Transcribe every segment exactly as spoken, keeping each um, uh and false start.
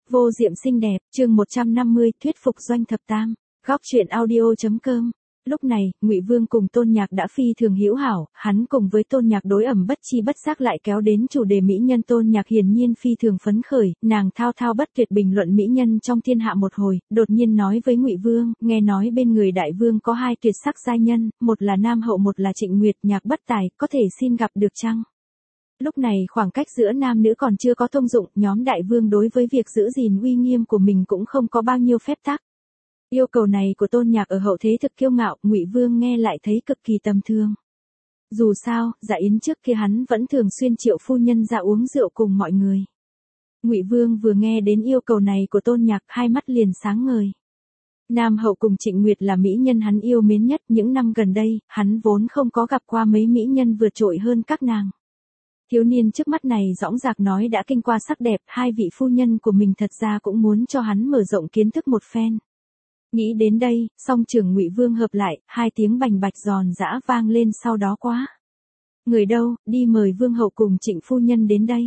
Vô diệm xinh đẹp, chương một trăm năm mươi, thuyết phục Doanh Thập Tam. Góc truyện audio.com. Lúc này, Ngụy Vương cùng Tôn Nhạc đã phi thường hữu hảo, hắn cùng với Tôn Nhạc đối ẩm bất chi bất giác lại kéo đến chủ đề mỹ nhân. Tôn Nhạc hiển nhiên phi thường phấn khởi, nàng thao thao bất tuyệt bình luận mỹ nhân trong thiên hạ một hồi, đột nhiên nói với Ngụy Vương, nghe nói bên người đại vương có hai tuyệt sắc giai nhân, một là Nam Hậu một là Trịnh Nguyệt, Nhạc bất tài, có thể xin gặp được chăng? Lúc này khoảng cách giữa nam nữ còn chưa có thông dụng, nhóm đại vương đối với việc giữ gìn uy nghiêm của mình cũng không có bao nhiêu phép tắc. Yêu cầu này của Tôn Nhạc ở hậu thế thực kiêu ngạo, Ngụy Vương nghe lại thấy cực kỳ tầm thường. Dù sao, dạ yến trước kia hắn vẫn thường xuyên triệu phu nhân ra uống rượu cùng mọi người. Ngụy Vương vừa nghe đến yêu cầu này của Tôn Nhạc, hai mắt liền sáng ngời. Nam Hậu cùng Trịnh Nguyệt là mỹ nhân hắn yêu mến nhất, những năm gần đây, hắn vốn không có gặp qua mấy mỹ nhân vượt trội hơn các nàng. Thiếu niên trước mắt này dõng dạc nói đã kinh qua sắc đẹp, hai vị phu nhân của mình thật ra cũng muốn cho hắn mở rộng kiến thức một phen. Nghĩ đến đây, song trưởng Ngụy Vương hợp lại, hai tiếng bành bạch giòn giã vang lên sau đó quá. Người đâu, đi mời Vương Hậu cùng Trịnh phu nhân đến đây.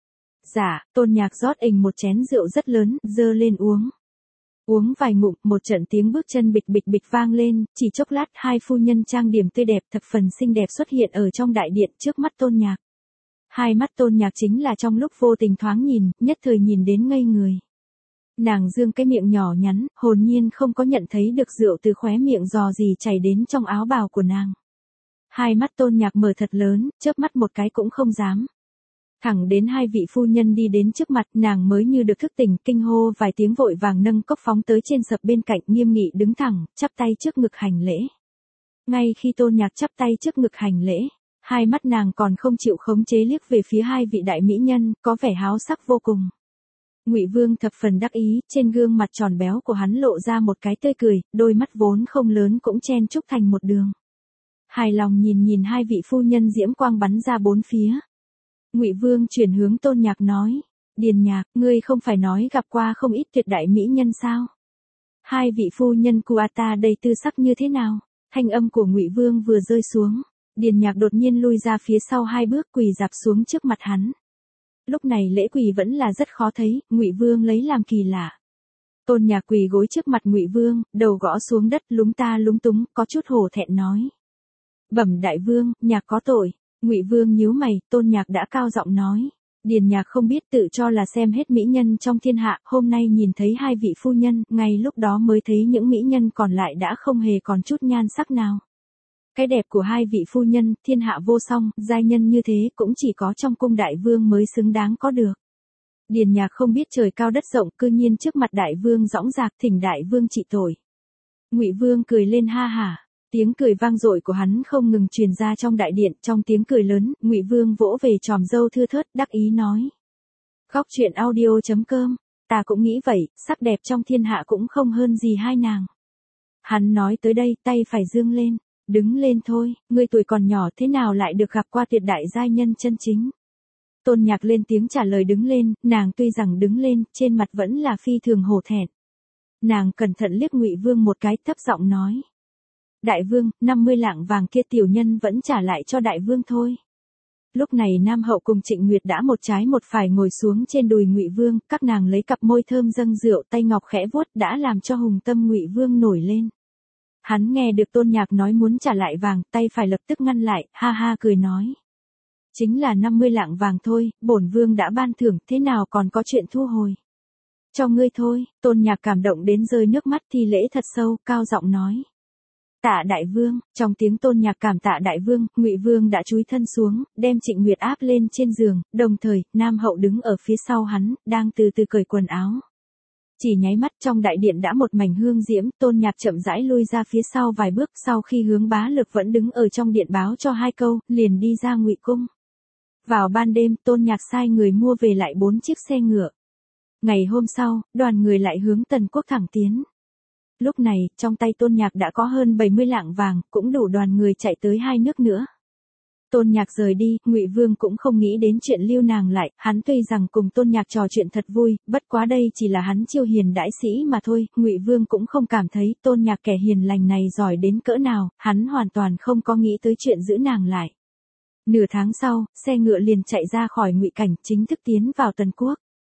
Dạ, Tôn Nhạc rót ình một chén rượu rất lớn, dơ lên uống. Uống vài ngụm, một trận tiếng bước chân bịch bịch bịch vang lên, chỉ chốc lát hai phu nhân trang điểm tươi đẹp thập phần xinh đẹp xuất hiện ở trong đại điện trước mắt Tôn Nhạc. Hai mắt Tôn Nhạc chính là trong lúc vô tình thoáng nhìn, nhất thời nhìn đến ngây người. Nàng dương cái miệng nhỏ nhắn, hồn nhiên không có nhận thấy được rượu từ khóe miệng dò dỉ chảy đến trong áo bào của nàng. Hai mắt Tôn Nhạc mở thật lớn, chớp mắt một cái cũng không dám. Thẳng đến hai vị phu nhân đi đến trước mặt, nàng mới như được thức tỉnh, kinh hô vài tiếng vội vàng nâng cốc phóng tới trên sập bên cạnh, nghiêm nghị đứng thẳng, chắp tay trước ngực hành lễ. Ngay khi Tôn Nhạc chắp tay trước ngực hành lễ, hai mắt nàng còn không chịu khống chế liếc về phía hai vị đại mỹ nhân, có vẻ háo sắc vô cùng. Ngụy Vương thập phần đắc ý, trên gương mặt tròn béo của hắn lộ ra một cái tươi cười, đôi mắt vốn không lớn cũng chen chúc thành một đường. Hài lòng nhìn nhìn hai vị phu nhân diễm quang bắn ra bốn phía. Ngụy Vương chuyển hướng Tôn Nhạc nói, Điền Nhạc, ngươi không phải nói gặp qua không ít tuyệt đại mỹ nhân sao? Hai vị phu nhân của ta đây tư sắc như thế nào? Thanh âm của Ngụy Vương vừa rơi xuống, Điền Nhạc đột nhiên lui ra phía sau hai bước, quỳ rạp xuống trước mặt hắn. Lúc này lễ quỳ vẫn là rất khó thấy, Ngụy Vương lấy làm kỳ lạ. Tôn Nhạc quỳ gối trước mặt Ngụy Vương, đầu gõ xuống đất, lúng ta lúng túng, có chút hổ thẹn nói: "Bẩm đại vương, Nhạc có tội." Ngụy Vương nhíu mày, Tôn Nhạc đã cao giọng nói: "Điền Nhạc không biết tự cho là xem hết mỹ nhân trong thiên hạ, hôm nay nhìn thấy hai vị phu nhân, ngay lúc đó mới thấy những mỹ nhân còn lại đã không hề còn chút nhan sắc nào. Cái đẹp của hai vị phu nhân, thiên hạ vô song, giai nhân như thế cũng chỉ có trong cung đại vương mới xứng đáng có được. Điền Nhạc không biết trời cao đất rộng, cư nhiên trước mặt đại vương dõng dạc thỉnh đại vương trị tội." Ngụy Vương cười lên ha hả, tiếng cười vang dội của hắn không ngừng truyền ra trong đại điện, trong tiếng cười lớn, Ngụy Vương vỗ về tròm râu thưa thớt, đắc ý nói: "Góc truyện audio.com, ta cũng nghĩ vậy, sắc đẹp trong thiên hạ cũng không hơn gì hai nàng." Hắn nói tới đây, tay phải dương lên. "Đứng lên thôi, ngươi tuổi còn nhỏ thế nào lại được gặp qua tuyệt đại giai nhân chân chính." Tôn Nhạc lên tiếng trả lời đứng lên, nàng tuy rằng đứng lên, trên mặt vẫn là phi thường hổ thẹn. Nàng cẩn thận liếc Ngụy Vương một cái, thấp giọng nói: "Đại vương, năm mươi lạng vàng kia tiểu nhân vẫn trả lại cho đại vương thôi." Lúc này Nam Hậu cùng Trịnh Nguyệt đã một trái một phải ngồi xuống trên đùi Ngụy Vương, các nàng lấy cặp môi thơm dâng rượu, tay ngọc khẽ vuốt đã làm cho hùng tâm Ngụy Vương nổi lên. Hắn nghe được Tôn Nhạc nói muốn trả lại vàng, tay phải lập tức ngăn lại, ha ha cười nói: "Chính là năm mươi lạng vàng thôi, bổn vương đã ban thưởng, thế nào còn có chuyện thu hồi. Cho ngươi thôi." Tôn Nhạc cảm động đến rơi nước mắt, thi lễ thật sâu, cao giọng nói: "Tạ đại vương." Trong tiếng Tôn Nhạc cảm tạ đại vương, Ngụy Vương đã chúi thân xuống, đem Trịnh Nguyệt áp lên trên giường, đồng thời, Nam Hậu đứng ở phía sau hắn, đang từ từ cởi quần áo. Chỉ nháy mắt trong đại điện đã một mảnh hương diễm, Tôn Nhạc chậm rãi lui ra phía sau vài bước, sau khi hướng Bá Lực vẫn đứng ở trong điện báo cho hai câu, liền đi ra Ngụy cung. Vào ban đêm, Tôn Nhạc sai người mua về lại bốn chiếc xe ngựa. Ngày hôm sau, đoàn người lại hướng Tần quốc thẳng tiến. Lúc này, trong tay Tôn Nhạc đã có hơn bảy mươi lạng vàng, cũng đủ đoàn người chạy tới hai nước nữa. Tôn Nhạc rời đi, Ngụy Vương cũng không nghĩ đến chuyện lưu nàng lại, hắn tuy rằng cùng Tôn Nhạc trò chuyện thật vui, bất quá đây chỉ là hắn chiêu hiền đãi sĩ mà thôi, Ngụy Vương cũng không cảm thấy Tôn Nhạc kẻ hiền lành này giỏi đến cỡ nào, hắn hoàn toàn không có nghĩ tới chuyện giữ nàng lại. Nửa tháng sau, xe ngựa liền chạy ra khỏi Ngụy cảnh, chính thức tiến vào Tần quốc.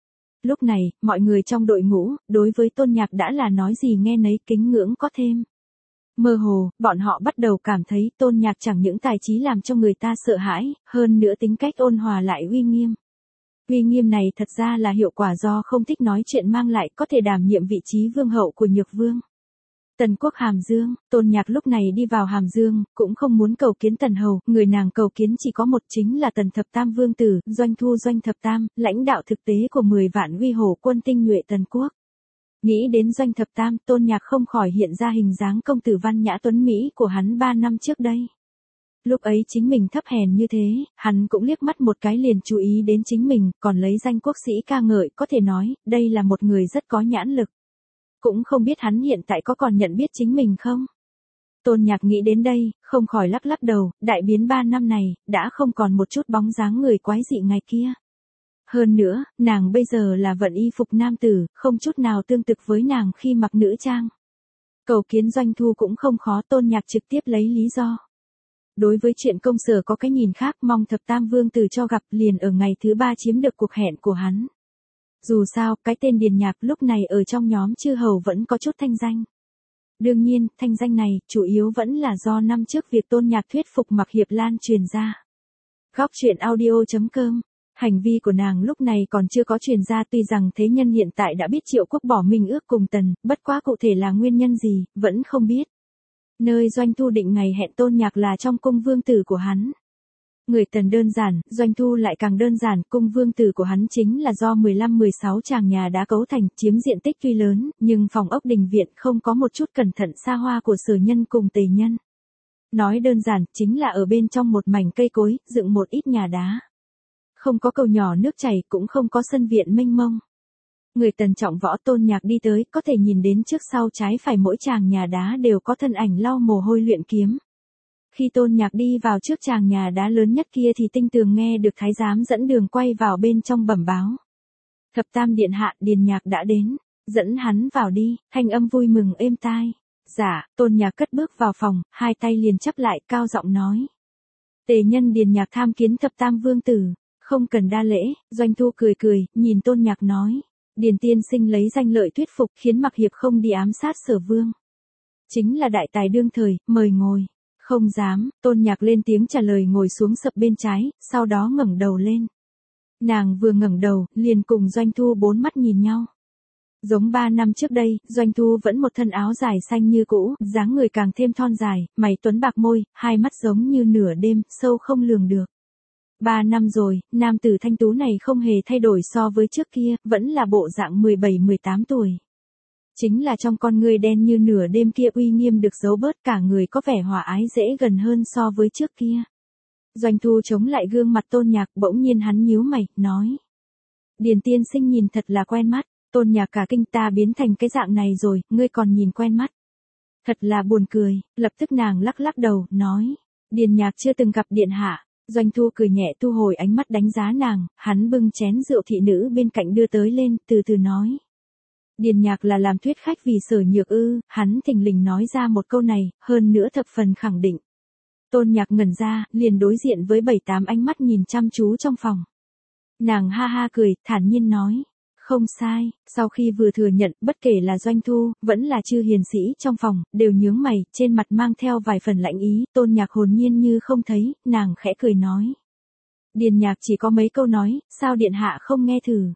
Lúc này, mọi người trong đội ngũ, đối với Tôn Nhạc đã là nói gì nghe nấy, kính ngưỡng có thêm. Mơ hồ, bọn họ bắt đầu cảm thấy Tôn Nhạc chẳng những tài trí làm cho người ta sợ hãi, hơn nữa tính cách ôn hòa lại uy nghiêm. Uy nghiêm này thật ra là hiệu quả do không thích nói chuyện mang lại, có thể đảm nhiệm vị trí vương hậu của Nhược Vương. Tần quốc Hàm Dương, Tôn Nhạc lúc này đi vào Hàm Dương, cũng không muốn cầu kiến Tần hầu, người nàng cầu kiến chỉ có một, chính là Tần Thập Tam Vương tử, Doanh Thu Doanh Thập Tam, lãnh đạo thực tế của mười vạn uy hổ quân tinh nhuệ Tần quốc. Nghĩ đến Doanh Thập Tam, Tôn Nhạc không khỏi hiện ra hình dáng công tử văn nhã tuấn Mỹ của hắn ba năm trước đây. Lúc ấy chính mình thấp hèn như thế, hắn cũng liếc mắt một cái liền chú ý đến chính mình, còn lấy danh quốc sĩ ca ngợi, có thể nói, đây là một người rất có nhãn lực. Cũng không biết hắn hiện tại có còn nhận biết chính mình không? Tôn Nhạc nghĩ đến đây, không khỏi lắc lắc đầu, đại biến ba năm này, đã không còn một chút bóng dáng người quái dị ngày kia. Hơn nữa, nàng bây giờ là vận y phục nam tử, không chút nào tương tự với nàng khi mặc nữ trang. Cầu kiến Doanh Thu cũng không khó, Tôn Nhạc trực tiếp lấy lý do. Đối với chuyện công sở có cái nhìn khác, mong Thập Tam Vương tử cho gặp liền ở ngày thứ ba chiếm được cuộc hẹn của hắn. Dù sao, cái tên Điền Nhạc lúc này ở trong nhóm chư hầu vẫn có chút thanh danh. Đương nhiên, thanh danh này, chủ yếu vẫn là do năm trước việc Tôn Nhạc thuyết phục Mạc Hiệp Lan truyền ra. Góc truyện audio chấm com. Hành vi của nàng lúc này còn chưa có truyền ra, tuy rằng thế nhân hiện tại đã biết Triệu Quốc bỏ minh ước cùng Tần, bất quá cụ thể là nguyên nhân gì, vẫn không biết. Nơi Doanh Thu định ngày hẹn Tôn Nhạc là trong cung vương tử của hắn. Người Tần đơn giản, Doanh Thu lại càng đơn giản, cung vương tử của hắn chính là do mười lăm mười sáu tràng nhà đá cấu thành, chiếm diện tích tuy lớn, nhưng phòng ốc đình viện không có một chút cẩn thận xa hoa của Sở Nhân cùng Tề Nhân. Nói đơn giản, chính là ở bên trong một mảnh cây cối, dựng một ít nhà đá. Không có cầu nhỏ nước chảy, cũng không có sân viện mênh mông. Người Tần trọng võ Tôn Nhạc đi tới, có thể nhìn đến trước sau trái phải mỗi tràng nhà đá đều có thân ảnh lau mồ hôi luyện kiếm. Khi Tôn Nhạc đi vào trước tràng nhà đá lớn nhất kia thì tinh tường nghe được thái giám dẫn đường quay vào bên trong bẩm báo. Thập Tam điện hạ, Điền Nhạc đã đến, dẫn hắn vào đi, thanh âm vui mừng êm tai. Dạ, Tôn Nhạc cất bước vào phòng, hai tay liền chắp lại, cao giọng nói. Tề Nhân Điền Nhạc tham kiến Thập Tam Vương tử, không cần đa lễ. Doanh Thu cười cười, nhìn Tôn Nhạc nói. Điền tiên sinh lấy danh lợi thuyết phục, khiến Mạc Hiệp không đi ám sát Sở Vương. Chính là đại tài đương thời, mời ngồi. Không dám, Tôn Nhạc lên tiếng trả lời, ngồi xuống sập bên trái, sau đó ngẩng đầu lên. Nàng vừa ngẩng đầu, liền cùng Doanh Thu bốn mắt nhìn nhau. Giống ba năm trước đây, Doanh Thu vẫn một thân áo dài xanh như cũ, dáng người càng thêm thon dài, mày tuấn bạc môi, hai mắt giống như nửa đêm, sâu không lường được. Ba năm rồi, nam tử thanh tú này không hề thay đổi so với trước kia, vẫn là bộ dạng mười bảy mười tám tuổi. Chính là trong con người đen như nửa đêm kia uy nghiêm được giấu bớt, cả người có vẻ hòa ái dễ gần hơn so với trước kia. Doanh Thu chống lại gương mặt Tôn Nhạc, bỗng nhiên hắn nhíu mày, nói. Điền tiên sinh nhìn thật là quen mắt. Tôn Nhạc cả kinh, ta biến thành cái dạng này rồi, ngươi còn nhìn quen mắt. Thật là buồn cười, lập tức nàng lắc lắc đầu, nói. Điền Nhạc chưa từng gặp điện hạ. Doanh Thu cười nhẹ thu hồi ánh mắt đánh giá nàng, hắn bưng chén rượu thị nữ bên cạnh đưa tới lên, từ từ nói. Điền Nhạc là làm thuyết khách vì Sở Nhược ư, hắn thình lình nói ra một câu này, hơn nữa thập phần khẳng định. Tôn Nhạc ngẩn ra, liền đối diện với bảy tám ánh mắt nhìn chăm chú trong phòng. Nàng ha ha cười, thản nhiên nói. Không sai, sau khi vừa thừa nhận, bất kể là Doanh Thu, vẫn là chư hiền sĩ trong phòng, đều nhướng mày, trên mặt mang theo vài phần lạnh ý, Tôn Nhạc hồn nhiên như không thấy, nàng khẽ cười nói. Điền Nhạc chỉ có mấy câu nói, sao điện hạ không nghe thử.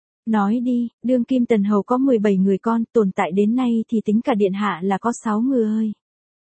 Nói đi, đương kim Tần hầu có mười bảy người con, tồn tại đến nay thì tính cả điện hạ là có sáu người.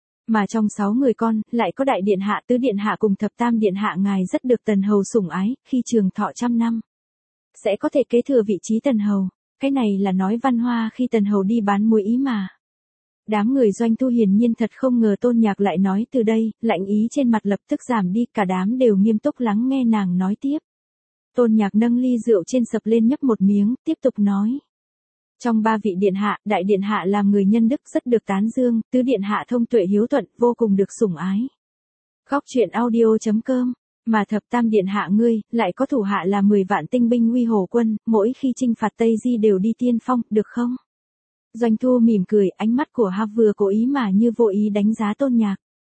Mà trong sáu người con, lại có đại điện hạ, tứ điện hạ cùng thập tam điện hạ, ngài rất được Tần hầu sủng ái, khi trường thọ trăm năm. Sẽ có thể kế thừa vị trí Tần hầu, cái này là nói văn hoa khi Tần hầu đi bán muối ý mà. Đám người Doanh Thu hiển nhiên thật không ngờ Tôn Nhạc lại nói từ đây, lạnh ý trên mặt lập tức giảm đi, cả đám đều nghiêm túc lắng nghe nàng nói tiếp. Tôn Nhạc nâng ly rượu trên sập lên nhấp một miếng, tiếp tục nói. Trong ba vị điện hạ, đại điện hạ làm người nhân đức rất được tán dương, tứ điện hạ thông tuệ hiếu thuận, vô cùng được sủng ái. Góc truyện audio chấm com. Mà thập tam điện hạ ngươi, lại có thủ hạ là mười vạn tinh binh uy hổ quân, mỗi khi chinh phạt Tây Di đều đi tiên phong, được không? Doanh Thu mỉm cười, ánh mắt của ha vừa cố ý mà như vô ý đánh giá Tôn Nhạc.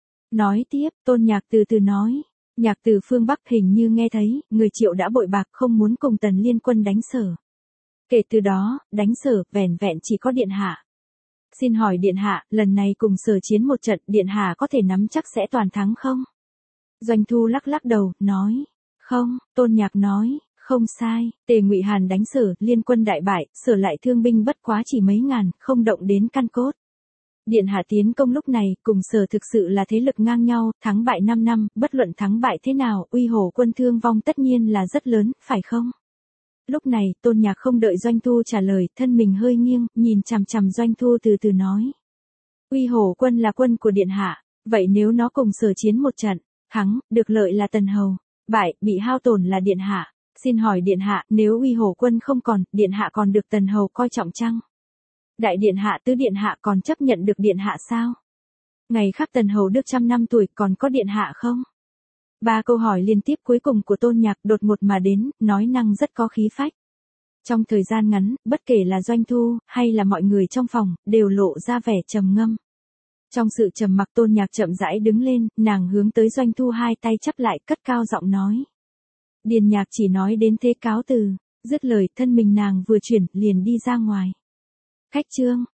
Nói tiếp, Tôn Nhạc từ từ nói. Nhạc từ phương Bắc hình như nghe thấy, người Triệu đã bội bạc không muốn cùng Tần liên quân đánh Sở. Kể từ đó, đánh Sở, vẻn vẹn chỉ có điện hạ. Xin hỏi điện hạ, lần này cùng Sở chiến một trận, điện hạ có thể nắm chắc sẽ toàn thắng không? Doanh Thu lắc lắc đầu, nói. Không, Tôn Nhạc nói. Không sai, Tề Ngụy Hàn đánh Sở, liên quân đại bại, Sở lại thương binh bất quá chỉ mấy ngàn, không động đến căn cốt. Điện hạ tiến công lúc này, cùng Sở thực sự là thế lực ngang nhau, thắng bại năm năm, bất luận thắng bại thế nào, Uy Hổ quân thương vong tất nhiên là rất lớn, phải không? Lúc này, Tôn Nhạc không đợi Doanh Thu trả lời, thân mình hơi nghiêng, nhìn chằm chằm Doanh Thu từ từ nói. Uy Hổ quân là quân của điện hạ, vậy nếu nó cùng Sở chiến một trận, thắng, được lợi là Tần Hầu, bại, bị hao tổn là điện hạ. Xin hỏi điện hạ, nếu Uy Hổ quân không còn, điện hạ còn được Tần Hầu coi trọng chăng? Đại điện hạ tứ điện hạ còn chấp nhận được điện hạ sao? Ngày khắc Tần Hầu được trăm năm tuổi còn có điện hạ không? Ba câu hỏi liên tiếp cuối cùng của Tôn Nhạc đột ngột mà đến, nói năng rất có khí phách. Trong thời gian ngắn, bất kể là Doanh Thu, hay là mọi người trong phòng, đều lộ ra vẻ trầm ngâm. Trong sự trầm mặc Tôn Nhạc chậm rãi đứng lên, nàng hướng tới Doanh Thu hai tay chắp lại cất cao giọng nói. Điền Nhạc chỉ nói đến thế cáo từ, dứt lời thân mình nàng vừa chuyển liền đi ra ngoài. Khách trương,